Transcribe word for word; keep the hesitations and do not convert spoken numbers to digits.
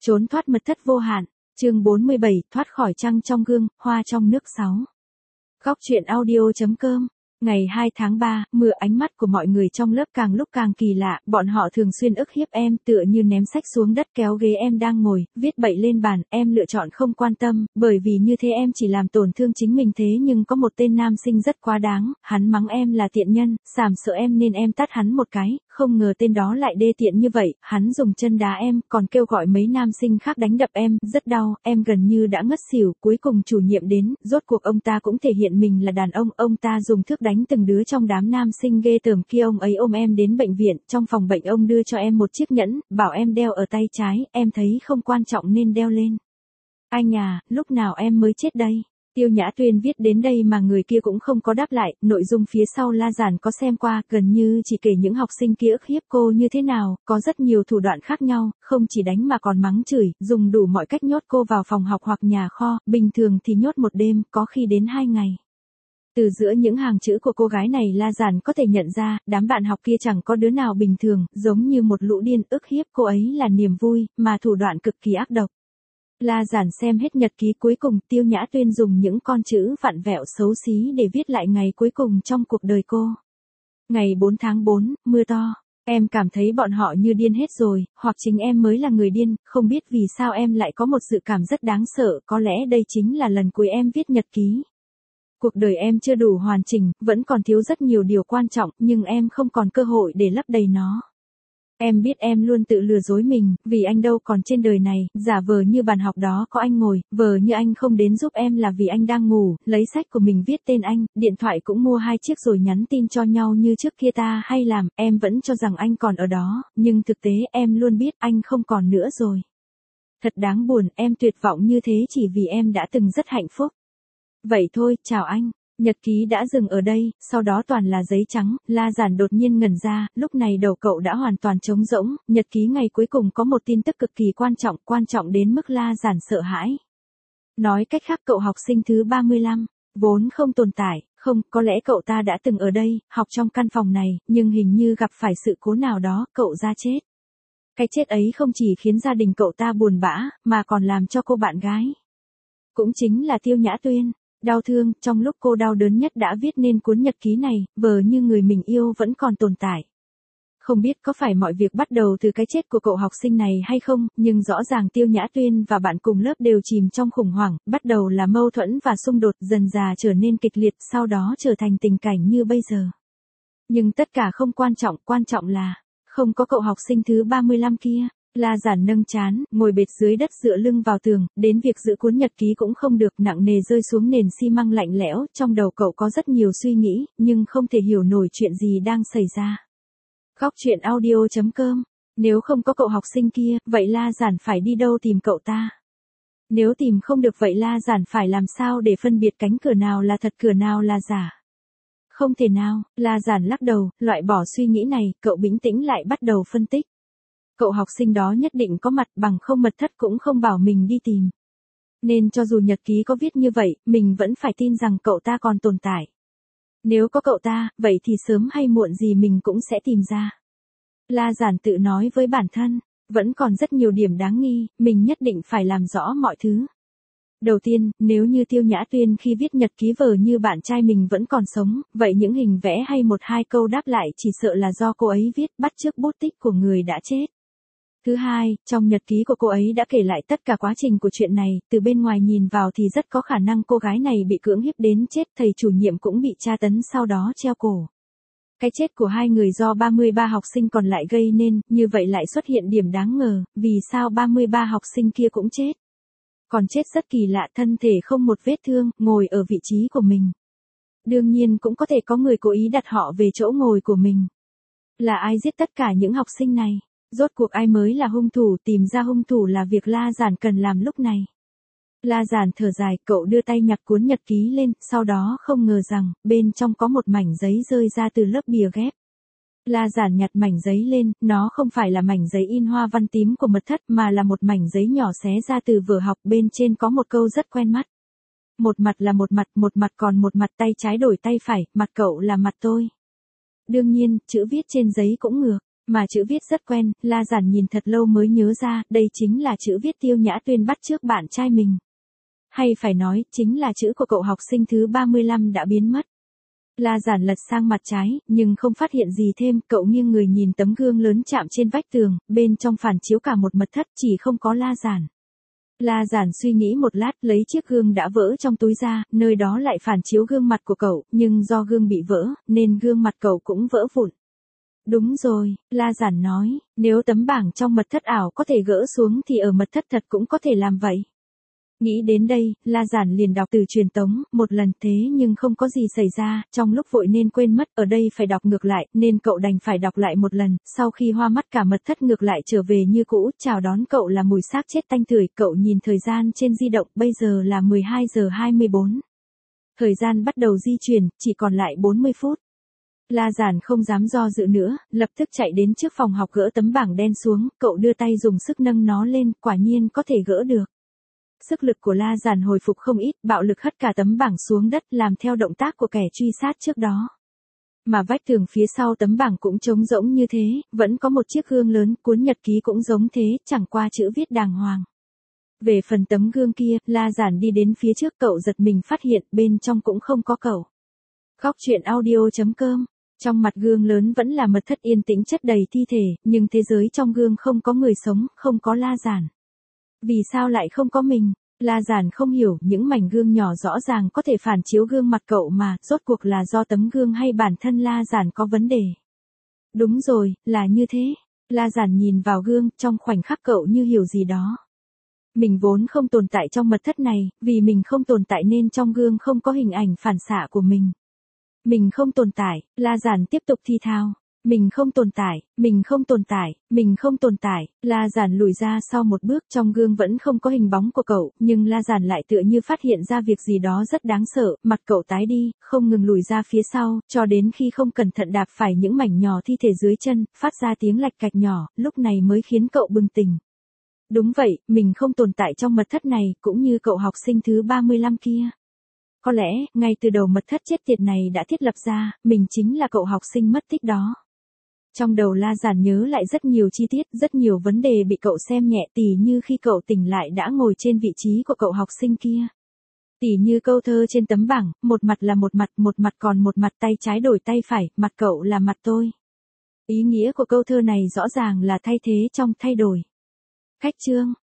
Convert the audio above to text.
Trốn thoát mật thất vô hạn, chương bốn mươi bảy, thoát khỏi trăng trong gương, hoa trong nước sáu. Góc truyện audio.com. Ngày hai tháng ba, mưa ánh mắt của mọi người trong lớp càng lúc càng kỳ lạ, bọn họ thường xuyên ức hiếp em, tựa như ném sách xuống đất kéo ghế em đang ngồi, viết bậy lên bàn, em lựa chọn không quan tâm, bởi vì như thế em chỉ làm tổn thương chính mình thế nhưng có một tên nam sinh rất quá đáng, hắn mắng em là tiện nhân, sàm sợ em nên em tát hắn một cái, không ngờ tên đó lại đê tiện như vậy, hắn dùng chân đá em, còn kêu gọi mấy nam sinh khác đánh đập em, rất đau, em gần như đã ngất xỉu, cuối cùng chủ nhiệm đến, rốt cuộc ông ta cũng thể hiện mình là đàn ông, ông ta dùng thước đánh từng đứa trong đám nam sinh ghê tởm kia, ông ấy ôm em đến bệnh viện, trong phòng bệnh ông đưa cho em một chiếc nhẫn, bảo em đeo ở tay trái, em thấy không quan trọng nên đeo lên. Anh à, lúc nào em mới chết đây? Tiêu Nhã Tuyên viết đến đây mà người kia cũng không có đáp lại, nội dung phía sau La Giản có xem qua, gần như chỉ kể những học sinh kia ức hiếp cô như thế nào, có rất nhiều thủ đoạn khác nhau, không chỉ đánh mà còn mắng chửi, dùng đủ mọi cách nhốt cô vào phòng học hoặc nhà kho, bình thường thì nhốt một đêm, có khi đến hai ngày. Từ giữa những hàng chữ của cô gái này La Giản có thể nhận ra, đám bạn học kia chẳng có đứa nào bình thường, giống như một lũ điên, ức hiếp cô ấy là niềm vui, mà thủ đoạn cực kỳ ác độc. La Giản xem hết nhật ký cuối cùng, Tiêu Nhã Tuyên dùng những con chữ vặn vẹo xấu xí để viết lại ngày cuối cùng trong cuộc đời cô. Ngày bốn tháng tư, mưa to. Em cảm thấy bọn họ như điên hết rồi, hoặc chính em mới là người điên, không biết vì sao em lại có một dự cảm rất đáng sợ, có lẽ đây chính là lần cuối em viết nhật ký. Cuộc đời em chưa đủ hoàn chỉnh, vẫn còn thiếu rất nhiều điều quan trọng, nhưng em không còn cơ hội để lấp đầy nó. Em biết em luôn tự lừa dối mình, vì anh đâu còn trên đời này, giả vờ như bàn học đó có anh ngồi, vờ như anh không đến giúp em là vì anh đang ngủ, lấy sách của mình viết tên anh, điện thoại cũng mua hai chiếc rồi nhắn tin cho nhau như trước kia ta hay làm, em vẫn cho rằng anh còn ở đó, nhưng thực tế em luôn biết anh không còn nữa rồi. Thật đáng buồn, em tuyệt vọng như thế chỉ vì em đã từng rất hạnh phúc. Vậy thôi, chào anh. Nhật ký đã dừng ở đây, sau đó toàn là giấy trắng, La Giản đột nhiên ngẩn ra, lúc này đầu cậu đã hoàn toàn trống rỗng, nhật ký ngày cuối cùng có một tin tức cực kỳ quan trọng, quan trọng đến mức La Giản sợ hãi. Nói cách khác cậu học sinh thứ ba mươi lăm, vốn không tồn tại, không, có lẽ cậu ta đã từng ở đây, học trong căn phòng này, nhưng hình như gặp phải sự cố nào đó, cậu ra chết. Cái chết ấy không chỉ khiến gia đình cậu ta buồn bã, mà còn làm cho cô bạn gái. Cũng chính là Tiêu Nhã Tuyên. Đau thương, trong lúc cô đau đớn nhất đã viết nên cuốn nhật ký này, vờ như người mình yêu vẫn còn tồn tại. Không biết có phải mọi việc bắt đầu từ cái chết của cậu học sinh này hay không, nhưng rõ ràng Tiêu Nhã Tuyên và bạn cùng lớp đều chìm trong khủng hoảng, bắt đầu là mâu thuẫn và xung đột, dần dà trở nên kịch liệt, sau đó trở thành tình cảnh như bây giờ. Nhưng tất cả không quan trọng, quan trọng là, không có cậu học sinh thứ ba mươi lăm kia. La Giản nâng trán, ngồi bệt dưới đất dựa lưng vào tường, đến việc giữ cuốn nhật ký cũng không được, nặng nề rơi xuống nền xi măng lạnh lẽo, trong đầu cậu có rất nhiều suy nghĩ, nhưng không thể hiểu nổi chuyện gì đang xảy ra. Góc truyện audio.com. Nếu không có cậu học sinh kia, vậy La Giản phải đi đâu tìm cậu ta? Nếu tìm không được vậy La Giản phải làm sao để phân biệt cánh cửa nào là thật cửa nào là giả? Không thể nào, La Giản lắc đầu, loại bỏ suy nghĩ này, cậu bình tĩnh lại bắt đầu phân tích. Cậu học sinh đó nhất định có mặt, bằng không mật thất cũng không bảo mình đi tìm. Nên cho dù nhật ký có viết như vậy, mình vẫn phải tin rằng cậu ta còn tồn tại. Nếu có cậu ta, vậy thì sớm hay muộn gì mình cũng sẽ tìm ra. La Giản tự nói với bản thân, vẫn còn rất nhiều điểm đáng nghi, mình nhất định phải làm rõ mọi thứ. Đầu tiên, nếu như Tiêu Nhã Tuyên khi viết nhật ký vờ như bạn trai mình vẫn còn sống, vậy những hình vẽ hay một hai câu đáp lại chỉ sợ là do cô ấy viết, bắt chước bút tích của người đã chết. Thứ hai, trong nhật ký của cô ấy đã kể lại tất cả quá trình của chuyện này, từ bên ngoài nhìn vào thì rất có khả năng cô gái này bị cưỡng hiếp đến chết, thầy chủ nhiệm cũng bị tra tấn sau đó treo cổ. Cái chết của hai người do ba mươi ba học sinh còn lại gây nên, như vậy lại xuất hiện điểm đáng ngờ, vì sao ba mươi ba học sinh kia cũng chết. Còn chết rất kỳ lạ, thân thể không một vết thương, ngồi ở vị trí của mình. Đương nhiên cũng có thể có người cố ý đặt họ về chỗ ngồi của mình. Là ai giết tất cả những học sinh này? Rốt cuộc ai mới là hung thủ, tìm ra hung thủ là việc La Giản cần làm lúc này. La Giản thở dài, cậu đưa tay nhặt cuốn nhật ký lên, sau đó không ngờ rằng, bên trong có một mảnh giấy rơi ra từ lớp bìa ghép. La Giản nhặt mảnh giấy lên, nó không phải là mảnh giấy in hoa văn tím của mật thất mà là một mảnh giấy nhỏ xé ra từ vở học, bên trên có một câu rất quen mắt. Một mặt là một mặt, một mặt còn một mặt, tay trái đổi tay phải, mặt cậu là mặt tôi. Đương nhiên, chữ viết trên giấy cũng ngược. Mà chữ viết rất quen, La Giản nhìn thật lâu mới nhớ ra, đây chính là chữ viết Tiêu Nhã Tuyên bắt trước bạn trai mình. Hay phải nói, chính là chữ của cậu học sinh thứ ba mươi lăm đã biến mất. La Giản lật sang mặt trái, nhưng không phát hiện gì thêm, cậu nghiêng người nhìn tấm gương lớn chạm trên vách tường, bên trong phản chiếu cả một mật thất, chỉ không có La Giản. La Giản suy nghĩ một lát, lấy chiếc gương đã vỡ trong túi ra, nơi đó lại phản chiếu gương mặt của cậu, nhưng do gương bị vỡ, nên gương mặt cậu cũng vỡ vụn. Đúng rồi, La Giản nói, nếu tấm bảng trong mật thất ảo có thể gỡ xuống thì ở mật thất thật cũng có thể làm vậy. Nghĩ đến đây, La Giản liền đọc từ truyền tống, một lần thế nhưng không có gì xảy ra, trong lúc vội nên quên mất, ở đây phải đọc ngược lại, nên cậu đành phải đọc lại một lần, sau khi hoa mắt cả mật thất ngược lại trở về như cũ, chào đón cậu là mùi xác chết tanh tưởi, cậu nhìn thời gian trên di động, bây giờ là mười hai giờ hai mươi bốn. Thời gian bắt đầu di chuyển, chỉ còn lại bốn mươi phút. La Giản không dám do dự nữa, lập tức chạy đến trước phòng học gỡ tấm bảng đen xuống, cậu đưa tay dùng sức nâng nó lên, quả nhiên có thể gỡ được. Sức lực của La Giản hồi phục không ít, bạo lực hất cả tấm bảng xuống đất làm theo động tác của kẻ truy sát trước đó. Mà vách tường phía sau tấm bảng cũng trống rỗng như thế, vẫn có một chiếc gương lớn, cuốn nhật ký cũng giống thế, chẳng qua chữ viết đàng hoàng. Về phần tấm gương kia, La Giản đi đến phía trước, cậu giật mình phát hiện bên trong cũng không có cậu. Góc truyện audio chấm com. Trong mặt gương lớn vẫn là mật thất yên tĩnh chất đầy thi thể, nhưng thế giới trong gương không có người sống, không có La Giản. Vì sao lại không có mình? La Giản không hiểu, những mảnh gương nhỏ rõ ràng có thể phản chiếu gương mặt cậu mà, rốt cuộc là do tấm gương hay bản thân La Giản có vấn đề? Đúng rồi, là như thế. La Giản nhìn vào gương, trong khoảnh khắc cậu như hiểu gì đó. Mình vốn không tồn tại trong mật thất này, vì mình không tồn tại nên trong gương không có hình ảnh phản xạ của mình. Mình không tồn tại, La Giản tiếp tục thi thao. Mình không tồn tại, mình không tồn tại, mình không tồn tại, La Giản lùi ra sau một bước, trong gương vẫn không có hình bóng của cậu, nhưng La Giản lại tựa như phát hiện ra việc gì đó rất đáng sợ, mặt cậu tái đi, không ngừng lùi ra phía sau, cho đến khi không cẩn thận đạp phải những mảnh nhỏ thi thể dưới chân, phát ra tiếng lạch cạch nhỏ, lúc này mới khiến cậu bừng tỉnh. Đúng vậy, mình không tồn tại trong mật thất này, cũng như cậu học sinh thứ ba mươi lăm kia. Có lẽ, ngay từ đầu mật thất chết tiệt này đã thiết lập ra, mình chính là cậu học sinh mất tích đó. Trong đầu La Giản nhớ lại rất nhiều chi tiết, rất nhiều vấn đề bị cậu xem nhẹ, tỉ như khi cậu tỉnh lại đã ngồi trên vị trí của cậu học sinh kia. Tỉ như câu thơ trên tấm bảng, một mặt là một mặt, một mặt còn một mặt, tay trái đổi tay phải, mặt cậu là mặt tôi. Ý nghĩa của câu thơ này rõ ràng là thay thế trong thay đổi. Khách chương.